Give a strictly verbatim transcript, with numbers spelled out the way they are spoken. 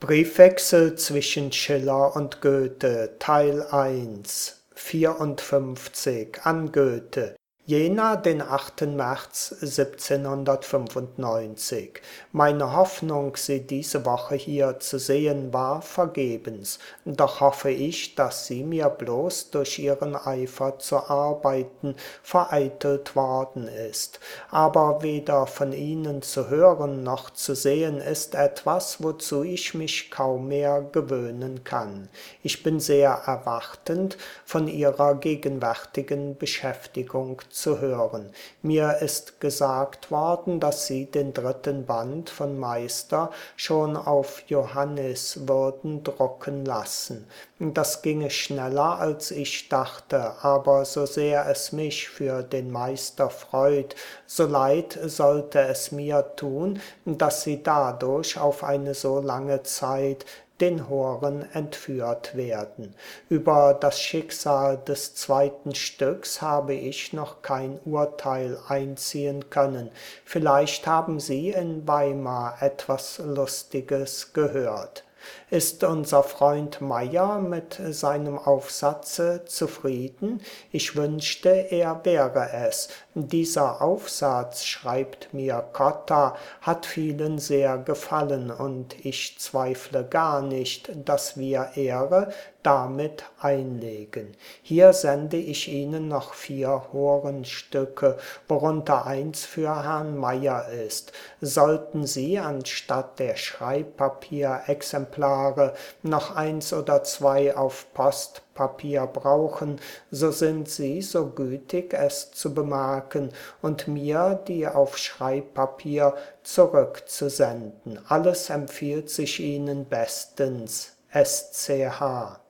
Briefwechsel zwischen Schiller und Goethe, Teil eins, vierundfünfzig, an Goethe. Jena, den achten März siebzehnhundertfünfundneunzig. Meine Hoffnung, Sie diese Woche hier zu sehen, war vergebens. Doch hoffe ich, dass sie mir bloß durch Ihren Eifer zu arbeiten vereitelt worden ist. Aber weder von Ihnen zu hören noch zu sehen ist etwas, wozu ich mich kaum mehr gewöhnen kann. Ich bin sehr erwartend, von Ihrer gegenwärtigen Beschäftigung zu hören. Mir ist gesagt worden, dass Sie den dritten Band von Meister schon auf Johannis würden drucken lassen. Das ginge schneller, als ich dachte, aber so sehr es mich für den Meister freut, so leid sollte es mir tun, dass Sie dadurch auf eine so lange Zeit den Horen entführt werden. Über das Schicksal des zweiten Stücks habe ich noch kein Urteil einziehen können. Vielleicht haben Sie in Weimar etwas Lustiges gehört. Ist unser Freund Meyer mit seinem Aufsatze zufrieden? Ich wünschte, er wäre es. Dieser Aufsatz, schreibt mir Cotta, hat vielen sehr gefallen, und ich zweifle gar nicht, dass wir Ehre damit einlegen. Hier sende ich Ihnen noch vier Horenstücke, worunter eins für Herrn Meyer ist. Sollten Sie anstatt der Schreibpapierexemplare noch eins oder zwei auf Postpapier brauchen, so sind Sie so gütig, es zu bemerken und mir die auf Schreibpapier zurückzusenden. Alles empfiehlt sich Ihnen bestens. S C H